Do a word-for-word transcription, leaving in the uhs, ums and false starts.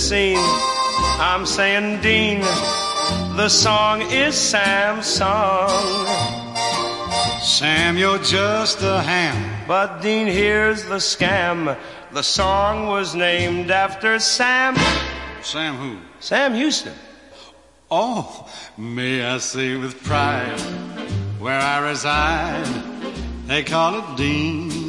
scene. I'm saying, Dean, the song is Sam's song. Sam, you're just a ham. But Dean, here's the scam. The song was named after Sam. Sam who? Sam Houston. Oh, may I say with pride, where I reside, they call it Dean.